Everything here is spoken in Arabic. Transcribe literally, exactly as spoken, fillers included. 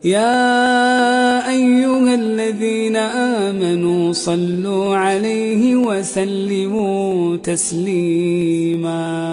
يا أيها الذين آمنوا صلوا عليه وسلموا تسليما.